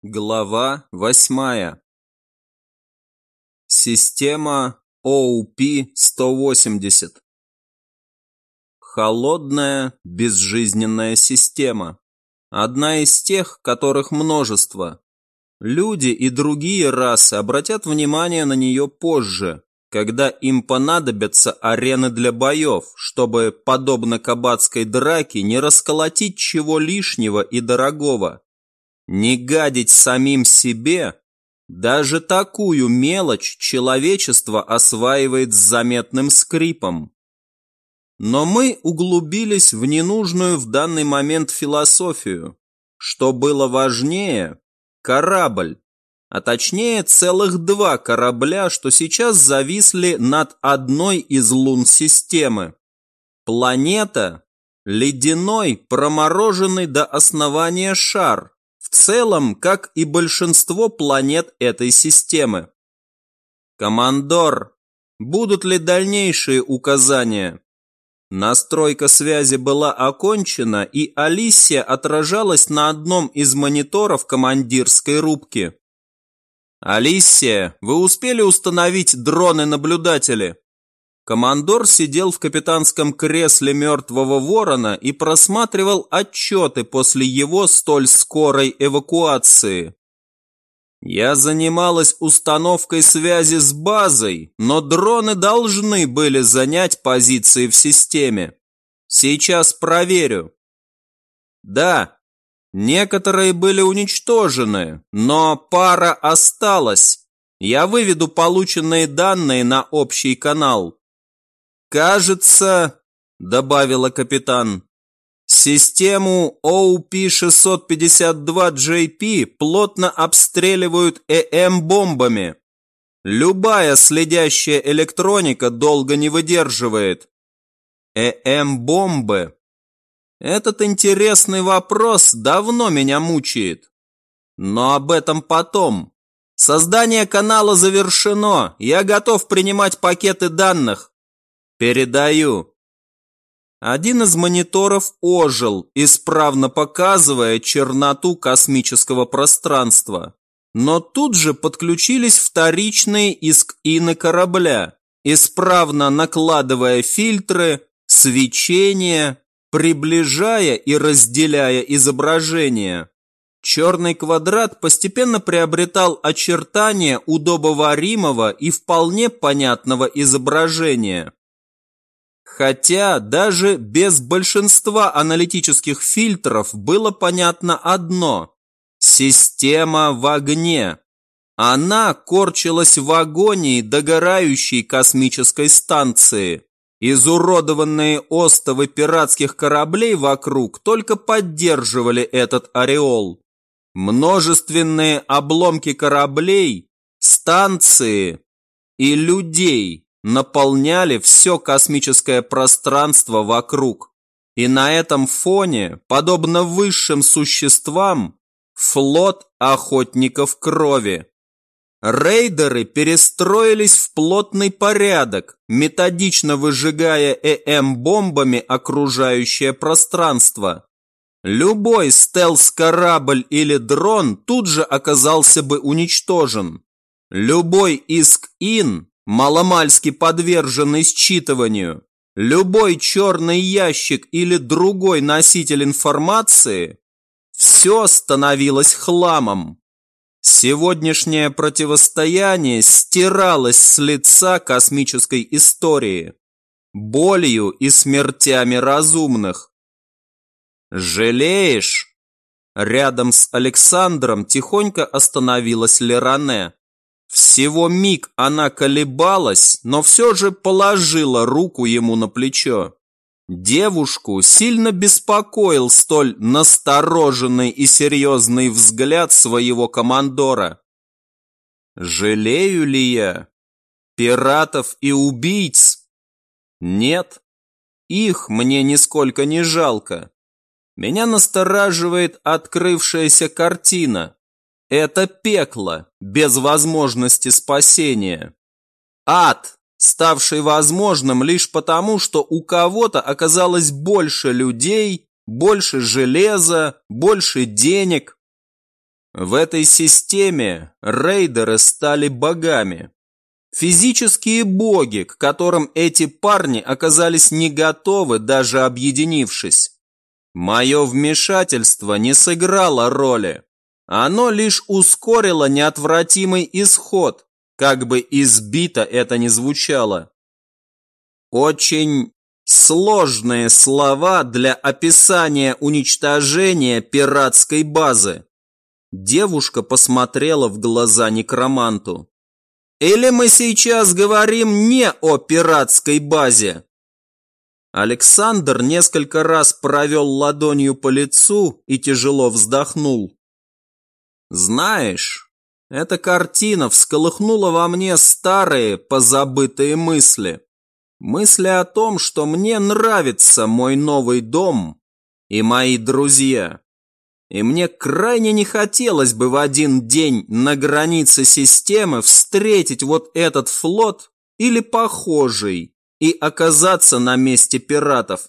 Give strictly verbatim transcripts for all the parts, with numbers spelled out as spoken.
Глава восьмая. Система О Пи сто восемьдесят. Холодная, безжизненная система. Одна из тех, которых множество. Люди и другие расы обратят внимание на нее позже, когда им понадобятся арены для боев, чтобы, подобно кабацкой драке, не расколотить чего лишнего и дорогого. Не гадить самим себе, даже такую мелочь человечество осваивает с заметным скрипом. Но мы углубились в ненужную в данный момент философию. Что было важнее – корабль, а точнее целых два корабля, что сейчас зависли над одной из лун системы. Планета – ледяной, промороженный до основания шар. В целом, как и большинство планет этой системы. Командор, будут ли дальнейшие указания? Настройка связи была окончена, и Алисия отражалась на одном из мониторов командирской рубки. «Алисия, вы успели установить дроны-наблюдатели?» Командор сидел в капитанском кресле мертвого ворона и просматривал отчеты после его столь скорой эвакуации. Я занималась установкой связи с базой, но дроны должны были занять позиции в системе. Сейчас проверю. Да, некоторые были уничтожены, но пара осталась. Я выведу полученные данные на общий канал. «Кажется, — добавила капитан, — систему О Пи шестьсот пятьдесят два Джей Пи плотно обстреливают Э Эм-бомбами. Любая следящая электроника долго не выдерживает. Э Эм-бомбы. Этот интересный вопрос давно меня мучает. Но об этом потом. Создание канала завершено. Я готов принимать пакеты данных. Передаю». Один из мониторов ожил, исправно показывая черноту космического пространства. Но тут же подключились вторичные иск-ины корабля, исправно накладывая фильтры, свечение, приближая и разделяя изображение. Черный квадрат постепенно приобретал очертания удобоваримого и вполне понятного изображения. Хотя даже без большинства аналитических фильтров было понятно одно – система в огне. Она корчилась в агонии догорающей космической станции. Изуродованные остовы пиратских кораблей вокруг только поддерживали этот ореол. Множественные обломки кораблей, станции и людей наполняли все космическое пространство вокруг. И на этом фоне, подобно высшим существам, флот охотников крови. Рейдеры перестроились в плотный порядок, методично выжигая Э Эм-бомбами окружающее пространство. Любой стелс-корабль или дрон тут же оказался бы уничтожен. Любой иск-ин, маломальски подверженный считыванию, любой черный ящик или другой носитель информации, все становилось хламом. Сегодняшнее противостояние стиралось с лица космической истории, болью и смертями разумных. «Жалеешь?» Рядом с Александром тихонько остановилась Леране. Всего миг она колебалась, но все же положила руку ему на плечо. Девушку сильно беспокоил столь настороженный и серьезный взгляд своего командора. «Жалею ли я? Пиратов и убийц? Нет, их мне нисколько не жалко. Меня настораживает открывшаяся картина. Это пекло, без возможности спасения. Ад, ставший возможным лишь потому, что у кого-то оказалось больше людей, больше железа, больше денег. В этой системе рейдеры стали богами. Физические боги, к которым эти парни оказались не готовы, даже объединившись. Мое вмешательство не сыграло роли. Оно лишь ускорило неотвратимый исход, как бы избито это ни звучало. Очень сложные слова для описания уничтожения пиратской базы. Девушка посмотрела в глаза некроманту. Или мы сейчас говорим не о пиратской базе? Александр несколько раз провел ладонью по лицу и тяжело вздохнул. Знаешь, эта картина всколыхнула во мне старые, позабытые мысли. Мысли о том, что мне нравится мой новый дом и мои друзья. И мне крайне не хотелось бы в один день на границе системы встретить вот этот флот или похожий и оказаться на месте пиратов.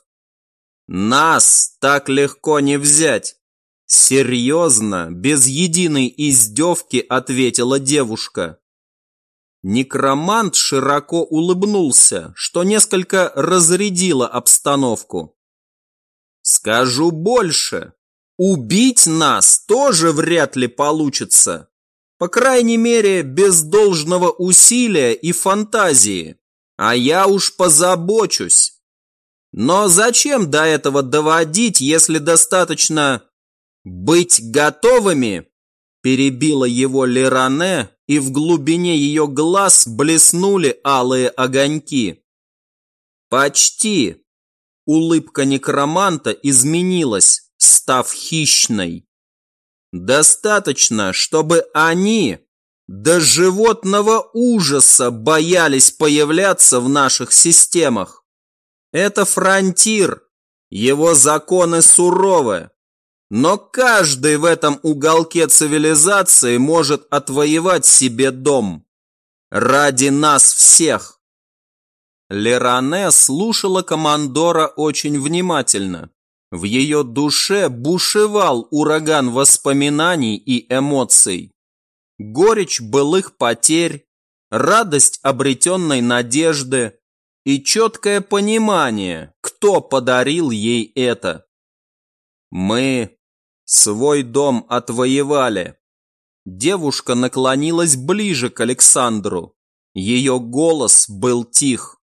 Нас так легко не взять. Серьезно, без единой издевки ответила девушка. Некромант широко улыбнулся, что несколько разрядило обстановку. Скажу больше. Убить нас тоже вряд ли получится. По крайней мере, без должного усилия и фантазии. А я уж позабочусь. Но зачем до этого доводить, если достаточно быть готовыми? Перебила его Леране, и в глубине ее глаз блеснули алые огоньки. Почти. Улыбка некроманта изменилась, став хищной. Достаточно, чтобы они до животного ужаса боялись появляться в наших системах. Это фронтир, его законы суровы, но каждый в этом уголке цивилизации может отвоевать себе дом. Ради нас всех. Леране слушала командора очень внимательно. В ее душе бушевал ураган воспоминаний и эмоций. Горечь былых потерь, радость обретенной надежды и четкое понимание, кто подарил ей это. Мы свой дом отвоевали. Девушка наклонилась ближе к Александру. Ее голос был тих.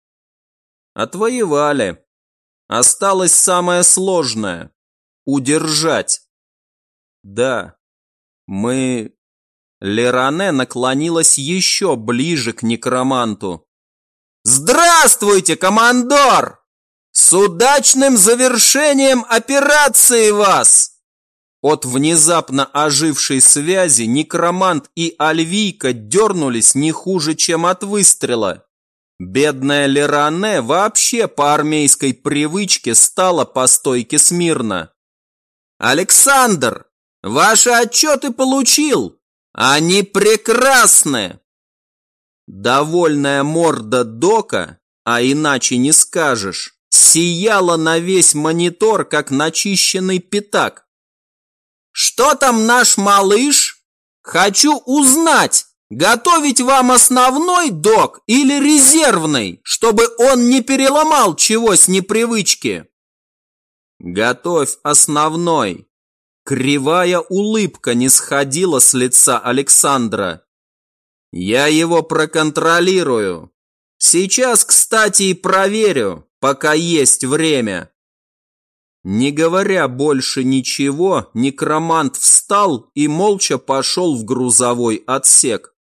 Отвоевали. Осталось самое сложное – удержать. Да, мы... Леране наклонилась еще ближе к некроманту. «Здравствуйте, командор! С удачным завершением операции вас!» От внезапно ожившей связи некромант и Альвийка дернулись не хуже, чем от выстрела. Бедная Леране вообще по армейской привычке стала по стойке смирно. «Александр, ваши отчеты получил! Они прекрасны!» Довольная морда Дока, а иначе не скажешь, сияла на весь монитор, как начищенный пятак. «Что там наш малыш? Хочу узнать, готовить вам основной док или резервный, чтобы он не переломал чего с непривычки?» «Готовь основной». Кривая улыбка не сходила с лица Александра. «Я его проконтролирую. Сейчас, кстати, и проверю, пока есть время». Не говоря больше ничего, некромант встал и молча пошел в грузовой отсек.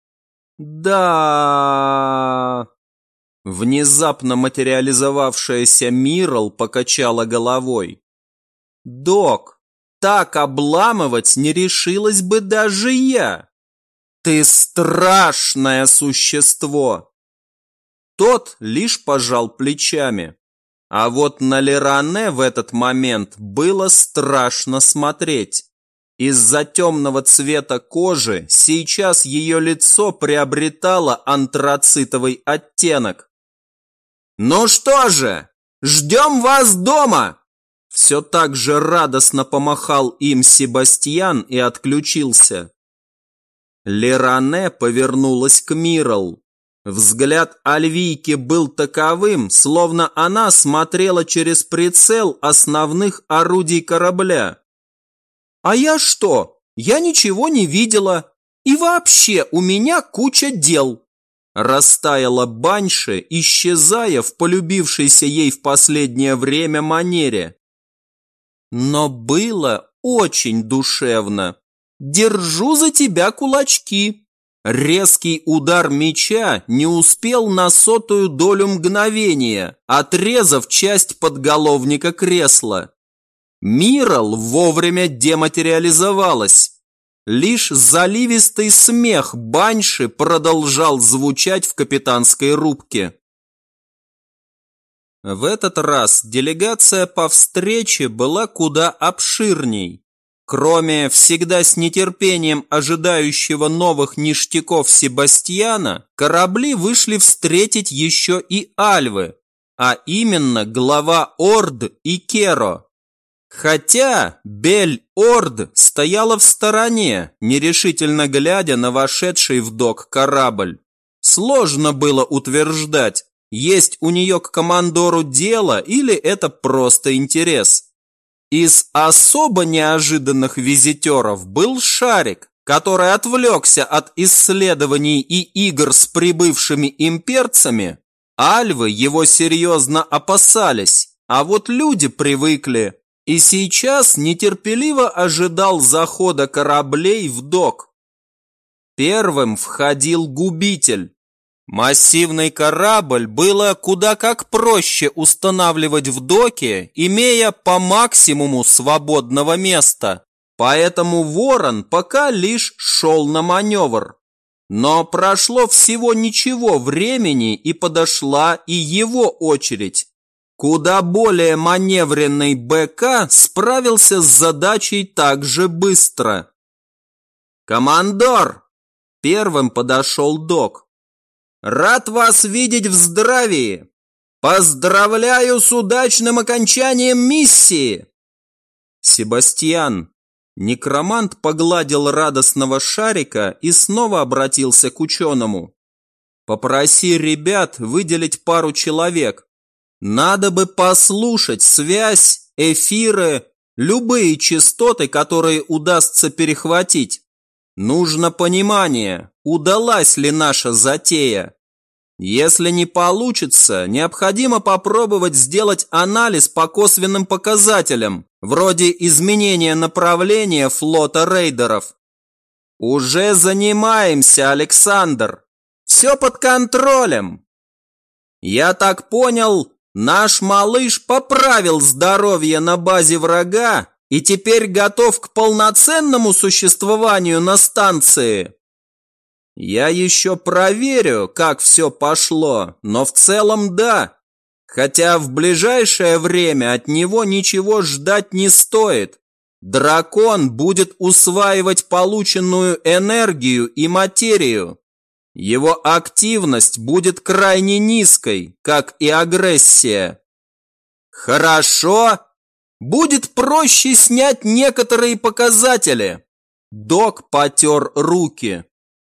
«Да...» Внезапно материализовавшаяся Мирал покачала головой. «Док, так обламывать не решилась бы даже я. Ты страшное существо!» Тот лишь пожал плечами. А вот на Леране в этот момент было страшно смотреть. Из-за темного цвета кожи сейчас ее лицо приобретало антрацитовый оттенок. «Ну что же, ждем вас дома! Все так же радостно помахал им Себастьян и отключился. Леране повернулась к Мирл. Взгляд Альвийки был таковым, словно она смотрела через прицел основных орудий корабля. «А я что? Я ничего не видела. И вообще у меня куча дел!» Растаяла Банши, исчезая в полюбившейся ей в последнее время манере. Но было очень душевно. «Держу за тебя кулачки!» Резкий удар меча не успел на сотую долю мгновения, отрезав часть подголовника кресла. Мирл вовремя дематериализовалась. Лишь заливистый смех Банши продолжал звучать в капитанской рубке. В этот раз делегация по встрече была куда обширней. Кроме всегда с нетерпением ожидающего новых ништяков Себастьяна, корабли вышли встретить еще и Альвы, а именно глава Орд и Керо. Хотя Бель-Орд стояла в стороне, нерешительно глядя на вошедший в док корабль. Сложно было утверждать, есть у нее к командору дело или это просто интерес. Из особо неожиданных визитеров был Шарик, который отвлекся от исследований и игр с прибывшими имперцами. Альвы его серьезно опасались, а вот люди привыкли. И сейчас нетерпеливо ожидал захода кораблей в док. Первым входил губитель. Массивный корабль было куда как проще устанавливать в доке, имея по максимуму свободного места. Поэтому Ворон пока лишь шел на маневр. Но прошло всего ничего времени, и подошла и его очередь. Куда более маневренный БК справился с задачей так же быстро. «Командор!» Первым подошел док. «Рад вас видеть в здравии! Поздравляю с удачным окончанием миссии!» Себастьян. Некромант погладил радостного Шарика и снова обратился к ученому. «Попроси ребят выделить пару человек. Надо бы послушать связь, эфиры, любые частоты, которые удастся перехватить. Нужно понимание, удалась ли наша затея. Если не получится, необходимо попробовать сделать анализ по косвенным показателям, вроде изменения направления флота рейдеров. Уже занимаемся, Александр. Все под контролем. Я так понял, наш малыш поправил здоровье на базе врага и теперь готов к полноценному существованию на станции. Я еще проверю, как все пошло, но в целом да. Хотя в ближайшее время от него ничего ждать не стоит. Дракон будет усваивать полученную энергию и материю. Его активность будет крайне низкой, как и агрессия. Хорошо. Будет проще снять некоторые показатели. Док потер руки.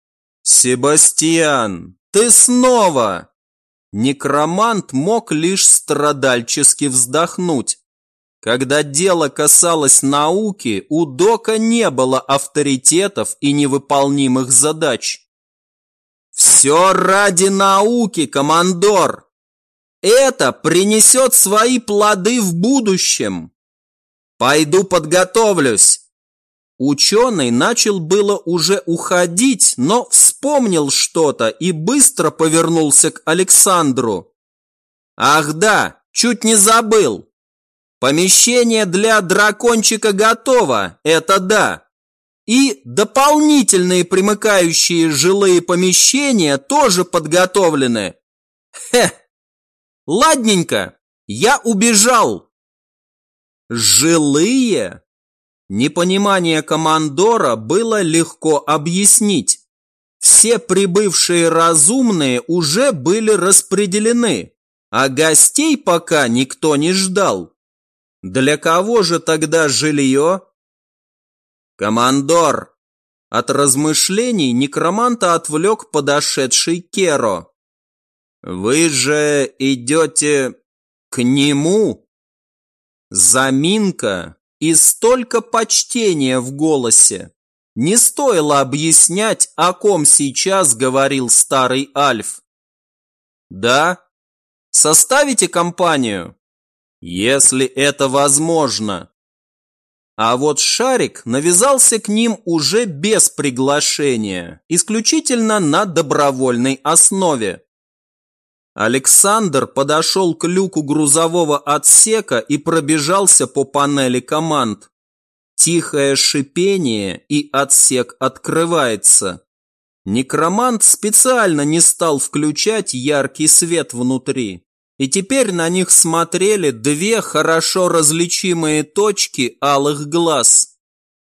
Себастьян, ты снова! Некромант мог лишь страдальчески вздохнуть. Когда дело касалось науки, у Дока не было авторитетов и невыполнимых задач. Все ради науки, командор! Это принесет свои плоды в будущем. Пойду подготовлюсь. Ученый начал было уже уходить, но вспомнил что-то и быстро повернулся к Александру. Ах да, чуть не забыл. Помещение для дракончика готово, это да. И дополнительные примыкающие жилые помещения тоже подготовлены. Хе, ладненько, я убежал. Жилые? Непонимание командора было легко объяснить. Все прибывшие разумные уже были распределены, а гостей пока никто не ждал. Для кого же тогда жилье? Командор! От размышлений некроманта отвлек подошедший Керо. Вы же идете к нему? Заминка и столько почтения в голосе. Не стоило объяснять, о ком сейчас говорил старый Альф. Да? Составите компанию? Если это возможно. А вот Шарик навязался к ним уже без приглашения, исключительно на добровольной основе. Александр подошел к люку грузового отсека и пробежался по панели команд. Тихое шипение, и отсек открывается. Некромант специально не стал включать яркий свет внутри. И теперь на них смотрели две хорошо различимые точки алых глаз.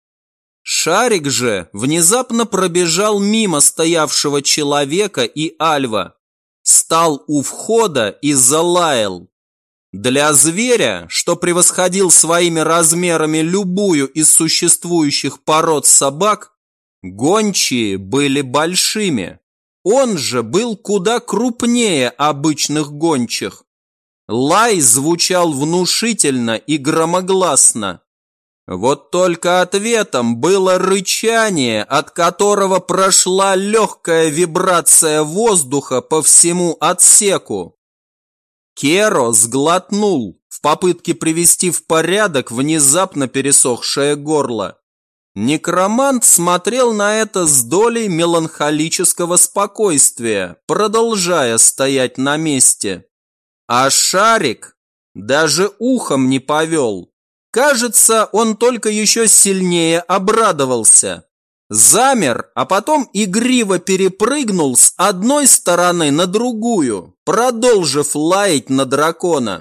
Шарик же внезапно пробежал мимо стоявшего человека и Альва, стал у входа и залаял. Для зверя, что превосходил своими размерами любую из существующих пород собак, гончие были большими. Он же был куда крупнее обычных гончих. Лай звучал внушительно и громогласно. Вот только ответом было рычание, от которого прошла легкая вибрация воздуха по всему отсеку. Керо сглотнул в попытке привести в порядок внезапно пересохшее горло. Некромант смотрел на это с долей меланхолического спокойствия, продолжая стоять на месте. А Шарик даже ухом не повел. Кажется, он только еще сильнее обрадовался. Замер, а потом игриво перепрыгнул с одной стороны на другую, продолжив лаять на дракона.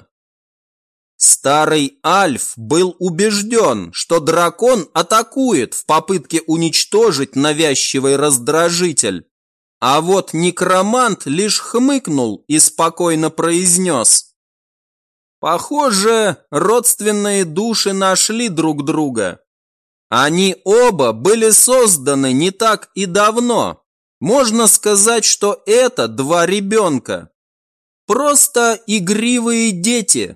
Старый Альф был убежден, что дракон атакует в попытке уничтожить навязчивый раздражитель. А вот некромант лишь хмыкнул и спокойно произнес: «Похоже, родственные души нашли друг друга. Они оба были созданы не так и давно. Можно сказать, что это два ребенка. Просто игривые дети».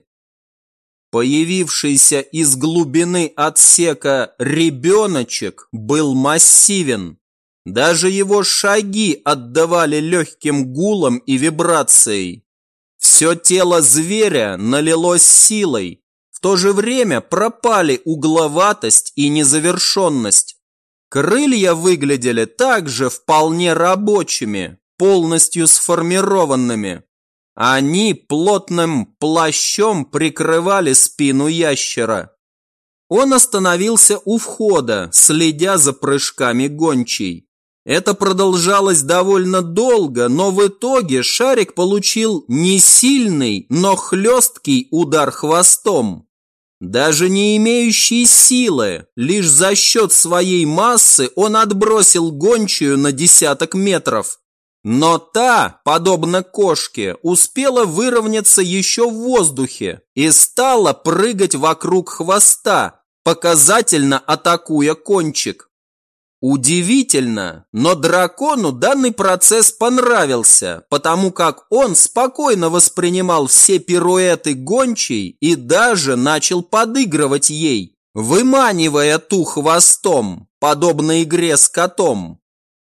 Появившийся из глубины отсека ребеночек был массивен. Даже его шаги отдавали легким гулом и вибрацией. Все тело зверя налилось силой. В то же время пропали угловатость и незавершенность. Крылья выглядели также вполне рабочими, полностью сформированными. Они плотным плащом прикрывали спину ящера. Он остановился у входа, следя за прыжками гончей. Это продолжалось довольно долго, но в итоге Шарик получил не сильный, но хлесткий удар хвостом. Даже не имеющий силы, лишь за счет своей массы он отбросил гончую на десяток метров. Но та, подобно кошке, успела выровняться еще в воздухе и стала прыгать вокруг хвоста, показательно атакуя кончик. Удивительно, но дракону данный процесс понравился, потому как он спокойно воспринимал все пируэты гончей и даже начал подыгрывать ей, выманивая ту хвостом, подобно игре с котом.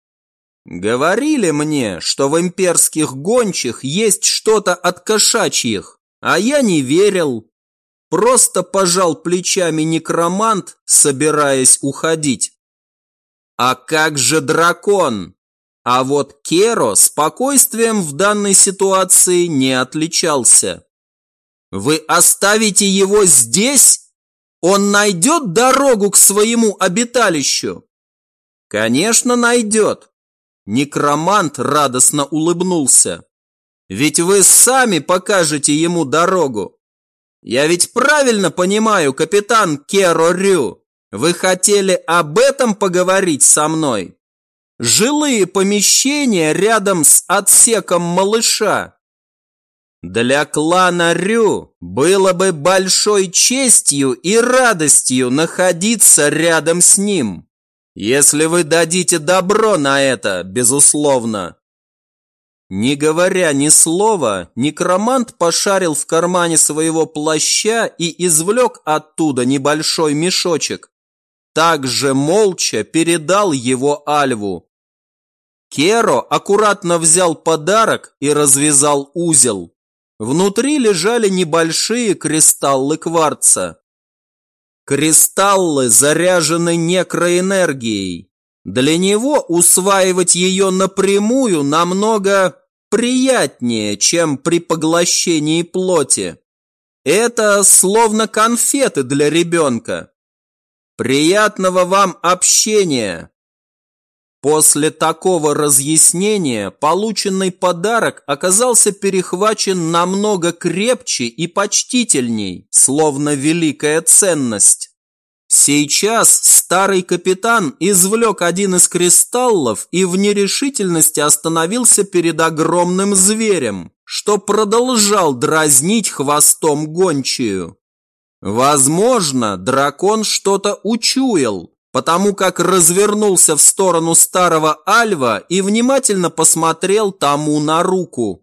Говорили мне, что в имперских гончих есть что-то от кошачьих, а я не верил. Просто пожал плечами некромант, собираясь уходить. А как же дракон? А вот Керо спокойствием в данной ситуации не отличался. Вы оставите его здесь? Он найдет дорогу к своему обиталищу? Конечно, найдет. Некромант радостно улыбнулся. Ведь вы сами покажете ему дорогу. Я ведь правильно понимаю, капитан Керо Рю? Вы хотели об этом поговорить со мной? Жилые помещения рядом с отсеком малыша. Для клана Рю было бы большой честью и радостью находиться рядом с ним, если вы дадите добро на это, безусловно. Не говоря ни слова, некромант пошарил в кармане своего плаща и извлек оттуда небольшой мешочек. Также молча передал его Альву. Керо аккуратно взял подарок и развязал узел. Внутри лежали небольшие кристаллы кварца. Кристаллы заряжены некроэнергией. Для него усваивать ее напрямую намного приятнее, чем при поглощении плоти. Это словно конфеты для ребенка. Приятного вам общения! После такого разъяснения полученный подарок оказался перехвачен намного крепче и почтительней, словно великая ценность. Сейчас старый капитан извлек один из кристаллов и в нерешительности остановился перед огромным зверем, что продолжал дразнить хвостом гончую. Возможно, дракон что-то учуял, потому как развернулся в сторону старого Альва и внимательно посмотрел тому на руку.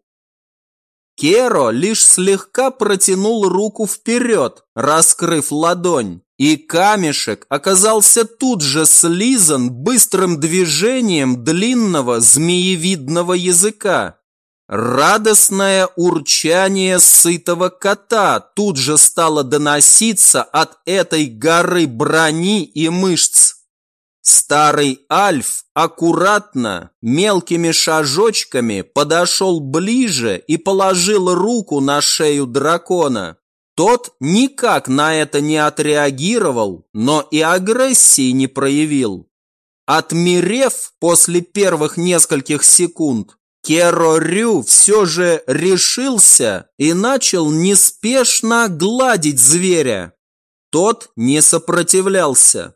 Керо лишь слегка протянул руку вперед, раскрыв ладонь, и камешек оказался тут же слизан быстрым движением длинного змеевидного языка. Радостное урчание сытого кота тут же стало доноситься от этой горы брони и мышц. Старый Альф аккуратно, мелкими шажочками подошел ближе и положил руку на шею дракона. Тот никак на это не отреагировал, но и агрессии не проявил. Отмерев после первых нескольких секунд, Керо Рю все же решился и начал неспешно гладить зверя. Тот не сопротивлялся.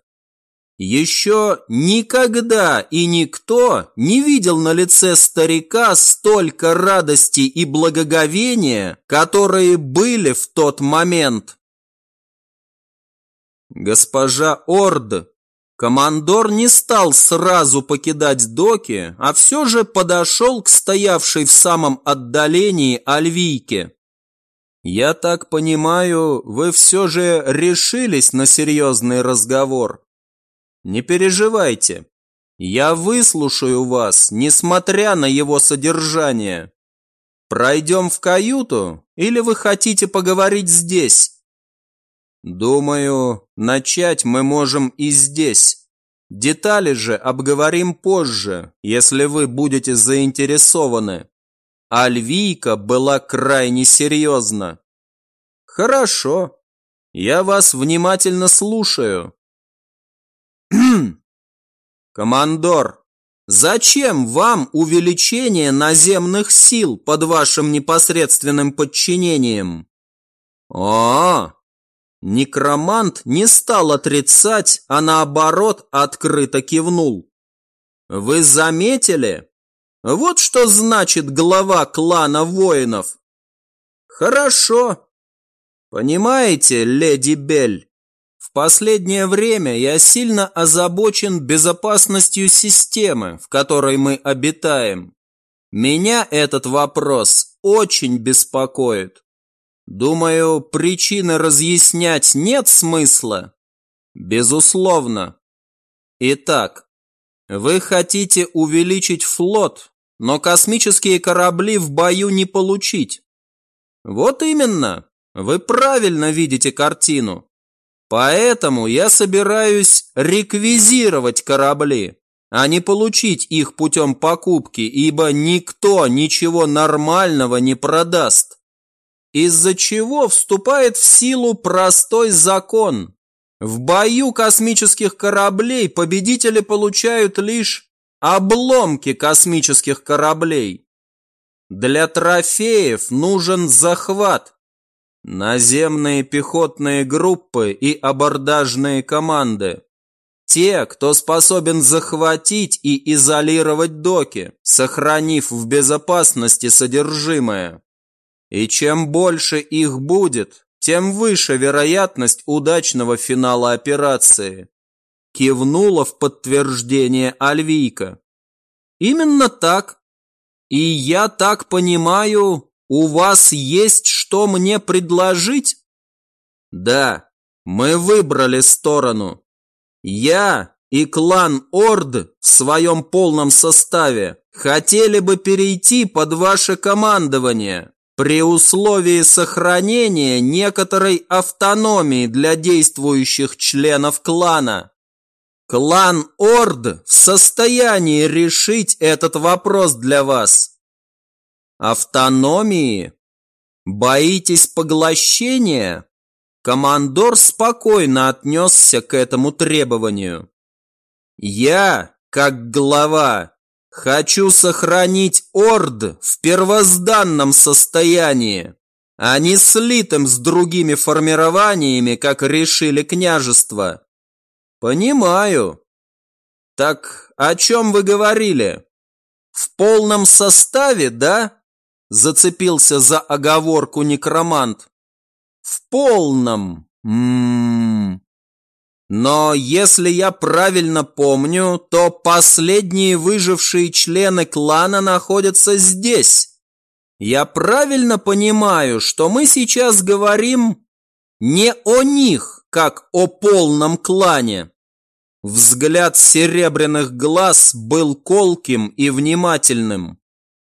Еще никогда и никто не видел на лице старика столько радости и благоговения, которые были в тот момент. Госпожа Орд, командор не стал сразу покидать доки, а все же подошел к стоявшей в самом отдалении Альвийке. «Я так понимаю, вы все же решились на серьезный разговор. Не переживайте, я выслушаю вас, несмотря на его содержание. Пройдем в каюту или вы хотите поговорить здесь?» «Думаю, начать мы можем и здесь. Детали же обговорим позже, если вы будете заинтересованы». Альвийка была крайне серьезна. «Хорошо, я вас внимательно слушаю». «Командор, зачем вам увеличение наземных сил под вашим непосредственным подчинением?» «О-о-о!» Некромант не стал отрицать, а наоборот открыто кивнул. «Вы заметили? Вот что значит глава клана воинов». «Хорошо. Понимаете, леди Бель, в последнее время я сильно озабочен безопасностью системы, в которой мы обитаем. Меня этот вопрос очень беспокоит. Думаю, причины разъяснять нет смысла? Безусловно. Итак, вы хотите увеличить флот, но космические корабли в бою не получить. Вот именно, вы правильно видите картину. Поэтому я собираюсь реквизировать корабли, а не получить их путем покупки, ибо никто ничего нормального не продаст. Из-за чего вступает в силу простой закон. В бою космических кораблей победители получают лишь обломки космических кораблей. Для трофеев нужен захват. Наземные пехотные группы и абордажные команды. Те, кто способен захватить и изолировать доки, сохранив в безопасности содержимое. И чем больше их будет, тем выше вероятность удачного финала операции. Кивнула в подтверждение Альвийка. Именно так. И я так понимаю, у вас есть что мне предложить? Да, мы выбрали сторону. Я и клан Орд в своем полном составе хотели бы перейти под ваше командование при условии сохранения некоторой автономии для действующих членов клана. Клан Орд в состоянии решить этот вопрос для вас. Автономии? Боитесь поглощения? Командор спокойно отнесся к этому требованию. Я, как глава, хочу сохранить Орд в первозданном состоянии, а не слитым с другими формированиями, как решили княжества. Понимаю. Так о чем вы говорили? В полном составе, да? Зацепился за оговорку некромант. В полном. М-м-м. Но если я правильно помню, то последние выжившие члены клана находятся здесь. Я правильно понимаю, что мы сейчас говорим не о них, как о полном клане? Взгляд серебряных глаз был колким и внимательным.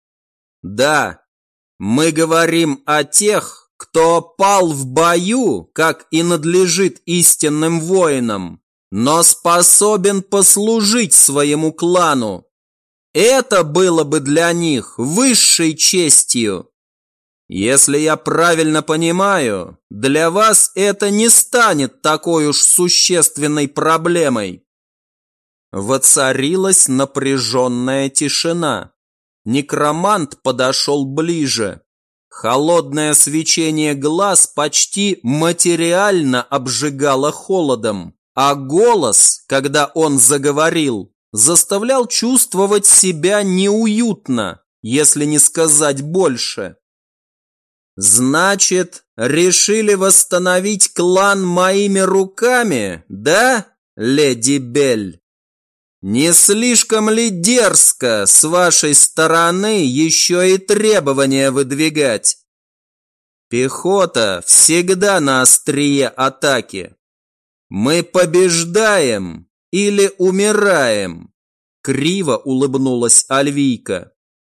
Да, мы говорим о тех, кто пал в бою, как и надлежит истинным воинам, но способен послужить своему клану. Это было бы для них высшей честью. Если я правильно понимаю, для вас это не станет такой уж существенной проблемой. Воцарилась напряженная тишина. Некромант подошел ближе. Холодное свечение глаз почти материально обжигало холодом, а голос, когда он заговорил, заставлял чувствовать себя неуютно, если не сказать больше. Значит, решили восстановить клан моими руками, да, леди Бель? Не слишком ли дерзко с вашей стороны еще и требования выдвигать? Пехота всегда на острие атаки. Мы побеждаем или умираем? Криво улыбнулась Альвийка.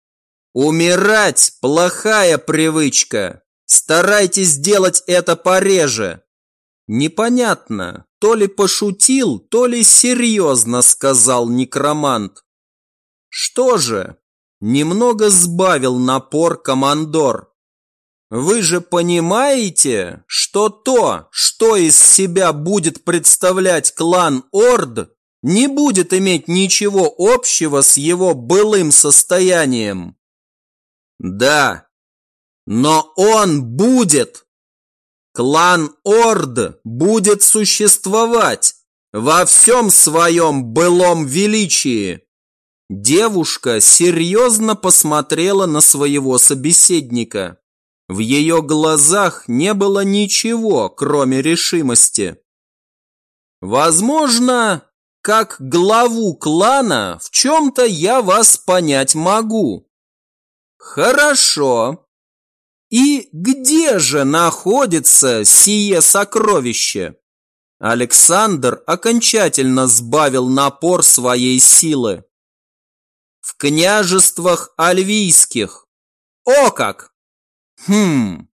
Умирать – плохая привычка. Старайтесь делать это пореже. Непонятно, то ли пошутил, то ли серьезно сказал некромант. Что же, немного сбавил напор командор. Вы же понимаете, что то, что из себя будет представлять клан Орд, не будет иметь ничего общего с его былым состоянием? Да, но он будет. Клан Орд будет существовать во всем своем былом величии. Девушка серьезно посмотрела на своего собеседника. В ее глазах не было ничего, кроме решимости. Возможно, как главу клана в чем-то я вас понять могу. Хорошо. И где же находится сие сокровище? Александр окончательно сбавил напор своей силы. В княжествах альвийских. О как! Хм.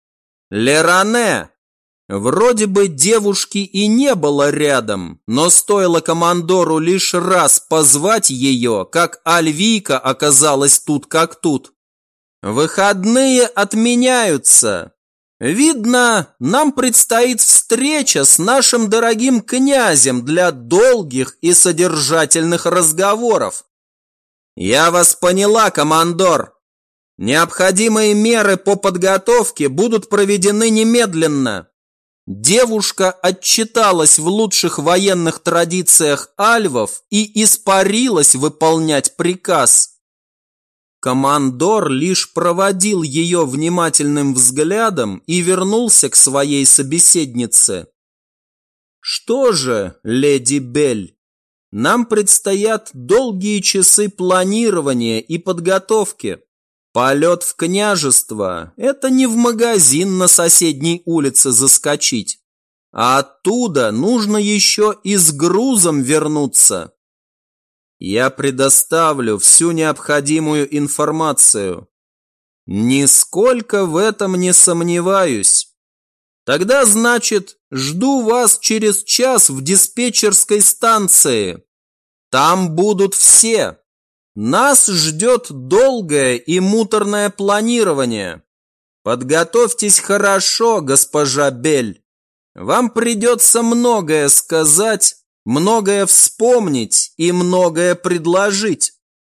Леране. Вроде бы девушки и не было рядом, но стоило командору лишь раз позвать ее, как Альвийка оказалась тут как тут. Выходные отменяются. Видно, нам предстоит встреча с нашим дорогим князем для долгих и содержательных разговоров. Я вас поняла, командор. Необходимые меры по подготовке будут проведены немедленно. Девушка отчиталась в лучших военных традициях альвов и испарилась выполнять приказ. Командор лишь проводил ее внимательным взглядом и вернулся к своей собеседнице. «Что же, леди Белль, нам предстоят долгие часы планирования и подготовки. Полет в княжество – это не в магазин на соседней улице заскочить, а оттуда нужно еще и с грузом вернуться. Я предоставлю всю необходимую информацию. Нисколько в этом не сомневаюсь. Тогда, значит, жду вас через час в диспетчерской станции. Там будут все. Нас ждет долгое и муторное планирование. Подготовьтесь хорошо, госпожа Белль. Вам придется многое сказать, многое вспомнить и многое предложить.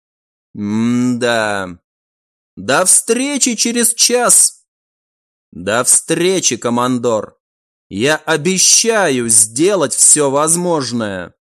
М-да. До встречи через час. До встречи, командор. Я обещаю сделать все возможное.